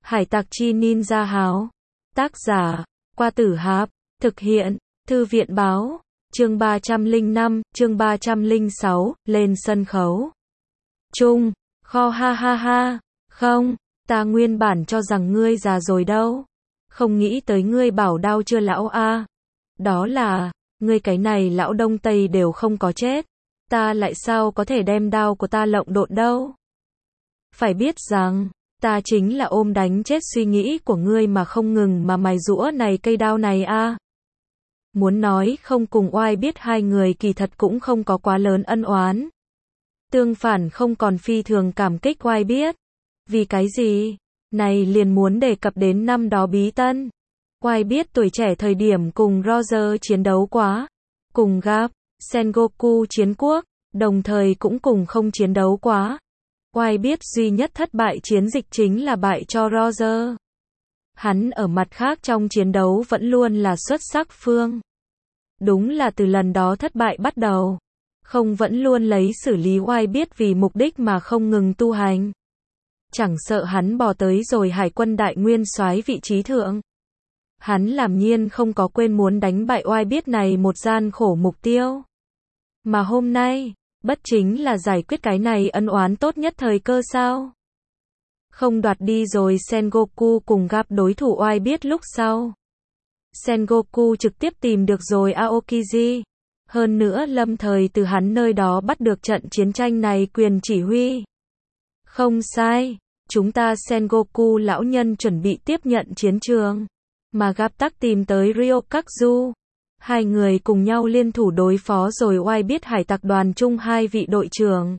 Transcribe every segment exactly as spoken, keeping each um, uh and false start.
Hải tặc chi ninja háo. Tác giả, Qua Tử Háp. Thực hiện, Thư viện báo. Chương ba trăm lẻ năm, chương ba trăm lẻ sáu, lên sân khấu. Trung, kho ha ha ha. Không, ta nguyên bản cho rằng ngươi già rồi đâu. Không nghĩ tới ngươi bảo đau chưa lão a. Đó là, ngươi cái này lão Đông Tây đều không có chết. Ta lại sao có thể đem đao của ta lộng độn đâu. Phải biết rằng, ta chính là ôm đánh chết suy nghĩ của ngươi mà không ngừng mà mài giũa này cây đao này a. Muốn nói không cùng oai biết hai người kỳ thật cũng không có quá lớn ân oán. Tương phản không còn phi thường cảm kích oai biết. Vì cái gì? Này liền muốn đề cập đến năm đó bí tân. Oai biết tuổi trẻ thời điểm cùng Roger chiến đấu quá. Cùng Garp, Sengoku chiến quốc, đồng thời cũng cùng không chiến đấu quá. Oai biết duy nhất thất bại chiến dịch chính là bại cho Roger. Hắn ở mặt khác trong chiến đấu vẫn luôn là xuất sắc phương. Đúng là từ lần đó thất bại bắt đầu. Không vẫn luôn lấy xử lý oai biết vì mục đích mà không ngừng tu hành. Chẳng sợ hắn bò tới rồi hải quân đại nguyên soái vị trí thượng. Hắn làm nhiên không có quên muốn đánh bại oai biết này một gian khổ mục tiêu. Mà hôm nay, bất chính là giải quyết cái này ân oán tốt nhất thời cơ sao? Không đoạt đi rồi Sengoku cùng gặp đối thủ oai biết lúc sau. Sengoku trực tiếp tìm được rồi Aokiji. Hơn nữa lâm thời từ hắn nơi đó bắt được trận chiến tranh này quyền chỉ huy. Không sai, chúng ta Sengoku lão nhân chuẩn bị tiếp nhận chiến trường. Mà gặp tắc tìm tới Ryokazu. Hai người cùng nhau liên thủ đối phó rồi oai biết hải tặc đoàn chung hai vị đội trưởng.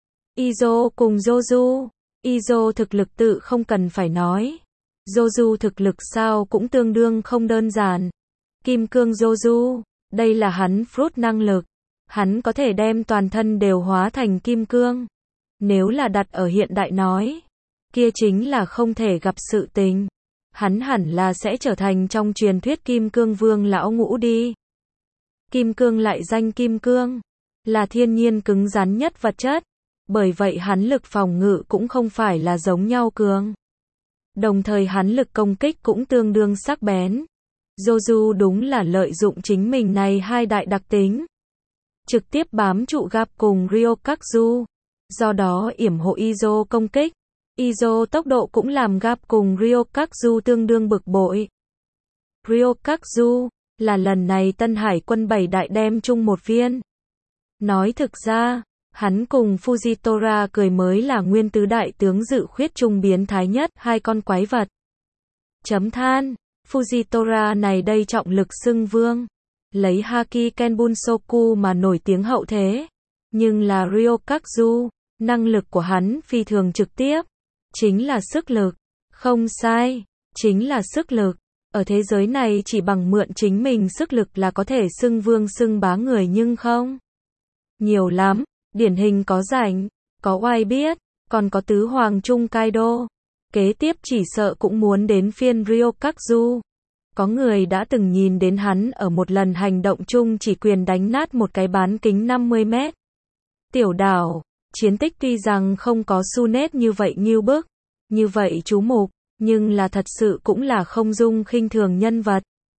Izo cùng Joju. Izo thực lực tự không cần phải nói. Joju thực lực sao cũng tương đương không đơn giản. Kim cương Joju, đây là hắn fruit năng lực. Hắn có thể đem toàn thân đều hóa thành kim cương. Nếu là đặt ở hiện đại nói, kia chính là không thể gặp sự tình. Hắn hẳn là sẽ trở thành trong truyền thuyết kim cương vương lão ngũ đi. Kim cương lại danh kim cương, là thiên nhiên cứng rắn nhất vật chất. Bởi vậy hắn lực phòng ngự cũng không phải là giống nhau cường. Đồng thời hắn lực công kích cũng tương đương sắc bén. Joju đúng là lợi dụng chính mình này hai đại đặc tính. Trực tiếp bám trụ gặp cùng Ryokazu. Do đó yểm hộ Izo công kích. Izo tốc độ cũng làm gặp cùng Ryokazu tương đương bực bội. Ryokazu là lần này Tân Hải quân bảy đại đem chung một viên. Nói thực ra, hắn cùng Fujitora cười mới là nguyên tứ đại tướng dự khuyết trung biến thái nhất hai con quái vật. Chấm than, Fujitora này đây trọng lực xưng vương. Lấy Haki Kenbunsoku mà nổi tiếng hậu thế. Nhưng là Ryokazu, năng lực của hắn phi thường trực tiếp. Chính là sức lực. Không sai, chính là sức lực. Ở thế giới này chỉ bằng mượn chính mình sức lực là có thể xưng vương xưng bá người nhưng không. Nhiều lắm, điển hình có rảnh, có oai biết, còn có tứ hoàng trung Kaido. Kế tiếp chỉ sợ cũng muốn đến phiên Ryokazu. Có người đã từng nhìn đến hắn ở một lần hành động chung chỉ quyền đánh nát một cái bán kính năm mươi mét. Tiểu đảo, chiến tích tuy rằng không có Sunet như vậy nghiêu bức, như vậy chú mục, nhưng là thật sự cũng là không dung khinh thường nhân vật.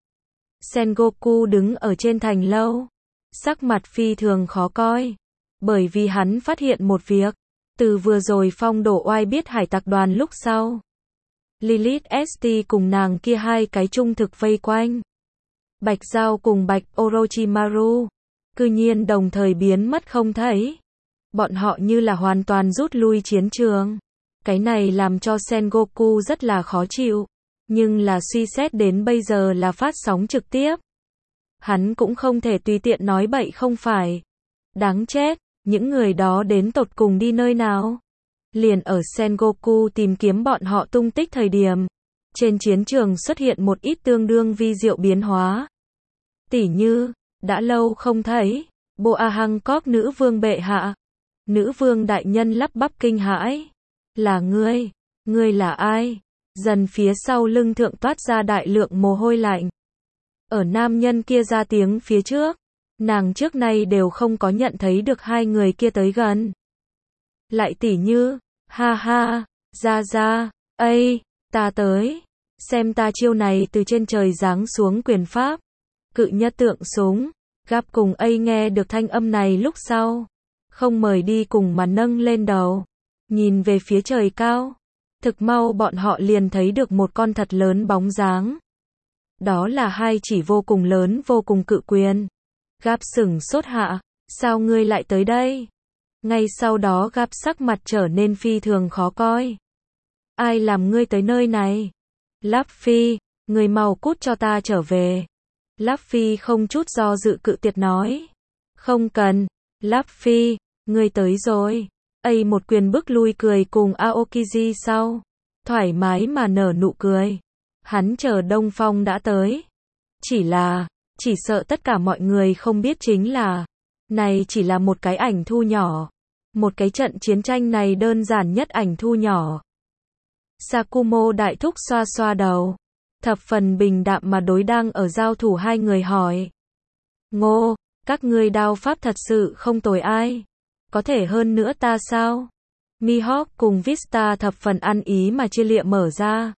Sengoku đứng ở trên thành lâu, sắc mặt phi thường khó coi, bởi vì hắn phát hiện một việc, từ vừa rồi phong đổ oai biết hải tặc đoàn lúc sau. Lilith ét tê cùng nàng kia hai cái trung thực vây quanh. Bạch Giao cùng Bạch Orochimaru, cư nhiên đồng thời biến mất không thấy. Bọn họ như là hoàn toàn rút lui chiến trường. Cái này làm cho Sengoku rất là khó chịu. Nhưng là suy xét đến bây giờ là phát sóng trực tiếp. Hắn cũng không thể tùy tiện nói bậy không phải. Đáng chết, những người đó đến tột cùng đi nơi nào? Liền ở Sengoku tìm kiếm bọn họ tung tích thời điểm. Trên chiến trường xuất hiện một ít tương đương vi diệu biến hóa. Tỉ như, đã lâu không thấy, Boa Hancock nữ vương bệ hạ. Nữ vương đại nhân lắp bắp kinh hãi. Là ngươi, ngươi là ai? Dần phía sau lưng thượng toát ra đại lượng mồ hôi lạnh. Ở nam nhân kia ra tiếng phía trước, nàng trước nay đều không có nhận thấy được hai người kia tới gần. Lại tỉ như, ha ha, ra ra, ây, Ta tới. Xem ta chiêu này từ trên trời giáng xuống quyền pháp. Cự nhất tượng súng. Gap cùng A nghe được thanh âm này lúc sau. Không mời đi cùng mà nâng lên đầu. Nhìn về phía trời cao. Thực mau bọn họ liền thấy được một con thật lớn bóng dáng. Đó là hai chỉ vô cùng lớn vô cùng cự quyền. Gap sửng sốt hạ. Sao ngươi lại tới đây? Ngay sau đó Gap sắc mặt trở nên phi thường khó coi. Ai làm ngươi tới nơi này? Luffy, người mau cút cho ta trở về. Luffy không chút do dự cự tuyệt nói. Không cần. Luffy, ngươi tới rồi. A một quyền bức lui cười cùng Aokiji sau. Thoải mái mà nở nụ cười. Hắn chờ Đông Phong đã tới. Chỉ là, chỉ sợ tất cả mọi người không biết chính là, này chỉ là một cái ảnh thu nhỏ. Một cái trận chiến tranh này đơn giản nhất ảnh thu nhỏ. Sakumo đại thúc xoa xoa đầu. Thập phần bình đạm mà đối đang ở giao thủ hai người hỏi. Ngô, các ngươi đao pháp thật sự không tồi ai. Có thể hơn nữa ta sao? Mihawk cùng Vista thập phần ăn ý mà chia lịa mở ra.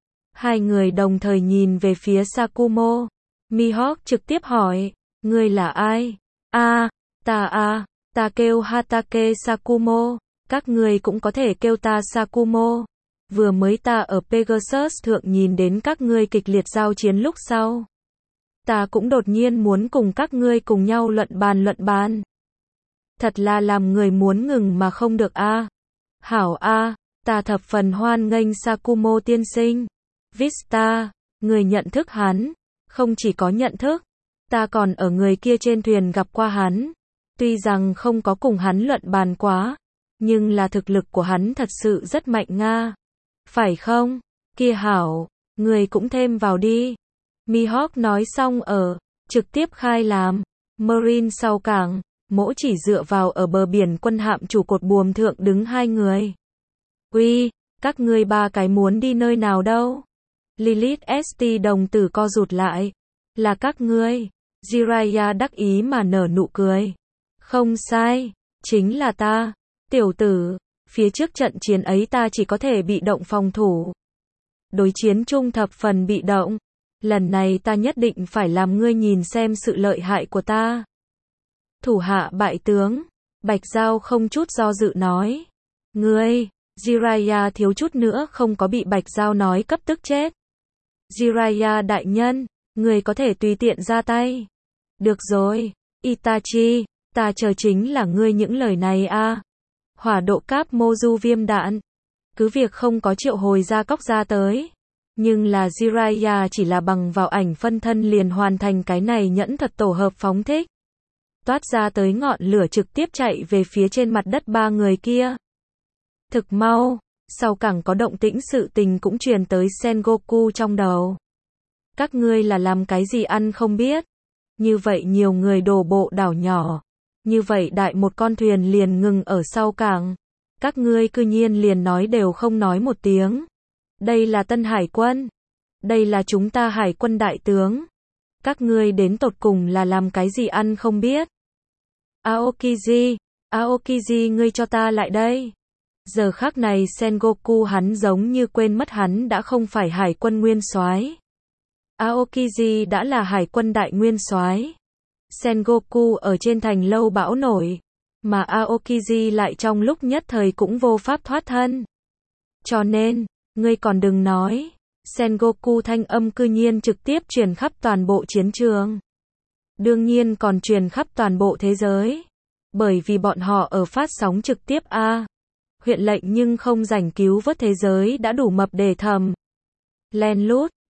Hai người đồng thời nhìn về phía Sakumo. Mihawk trực tiếp hỏi, ngươi là ai? A, ta a, ta kêu Hatake Sakumo, các ngươi cũng có thể kêu ta Sakumo. Vừa mới ta ở Pegasus thượng nhìn đến các ngươi kịch liệt giao chiến lúc sau. Ta cũng đột nhiên muốn cùng các ngươi cùng nhau luận bàn luận bàn. Thật là làm người muốn ngừng mà không được a. Hảo a, ta thập phần hoan nghênh Sakumo tiên sinh. Vista, người nhận thức hắn, không chỉ có nhận thức, ta còn ở người kia trên thuyền gặp qua hắn. Tuy rằng không có cùng hắn luận bàn quá, nhưng là thực lực của hắn thật sự rất mạnh nga. Phải không? Kia hảo, người cũng thêm vào đi. Mihawk nói xong ở, trực tiếp khai làm, Marine sau cảng, mỗi chỉ dựa vào ở bờ biển quân hạm chủ cột buồm thượng đứng hai người. Uy, các ngươi ba cái muốn đi nơi nào đâu? Lilith ét tê đồng tử co rụt lại. Là các ngươi. Jiraiya đắc ý mà nở nụ cười. Không sai, chính là ta. Tiểu tử, phía trước trận chiến ấy ta chỉ có thể bị động phòng thủ. Đối chiến chung thập phần bị động. Lần này ta nhất định phải làm ngươi nhìn xem sự lợi hại của ta. Thủ hạ bại tướng. Bạch Giao không chút do dự nói. Ngươi, Jiraiya thiếu chút nữa không có bị Bạch Giao nói cấp tức chết. Jiraiya đại nhân, người có thể tùy tiện ra tay. Được rồi, Itachi, ta chờ chính là ngươi những lời này a. Hỏa độ cáp Moju viêm đạn. Cứ việc không có triệu hồi ra cóc ra tới. Nhưng là Jiraiya chỉ là bằng vào ảnh phân thân liền hoàn thành cái này nhẫn thật tổ hợp phóng thích. Toát ra tới ngọn lửa trực tiếp chạy về phía trên mặt đất ba người kia. Thực mau, sau càng có động tĩnh sự tình cũng truyền tới Sengoku trong đầu. Các ngươi là làm cái gì ăn không biết. Như vậy nhiều người đổ bộ đảo nhỏ. Như vậy đại một con thuyền liền ngừng ở sau cảng. Các ngươi cư nhiên liền nói đều không nói một tiếng. Đây là Tân Hải quân. Đây là chúng ta Hải quân đại tướng. Các ngươi đến tột cùng là làm cái gì ăn không biết. Aokiji, Aokiji ngươi cho ta lại đây. Giờ khắc này Sengoku hắn giống như quên mất hắn đã không phải hải quân nguyên soái. Aokiji đã là hải quân đại nguyên soái. Sengoku ở trên thành lâu bão nổi, mà Aokiji lại trong lúc nhất thời cũng vô pháp thoát thân. Cho nên, ngươi còn đừng nói, Sengoku thanh âm cư nhiên trực tiếp truyền khắp toàn bộ chiến trường. Đương nhiên còn truyền khắp toàn bộ thế giới. Bởi vì bọn họ ở phát sóng trực tiếp a. Huyện lệnh nhưng không rảnh cứu vớt thế giới đã đủ mập để thầm. Len lút,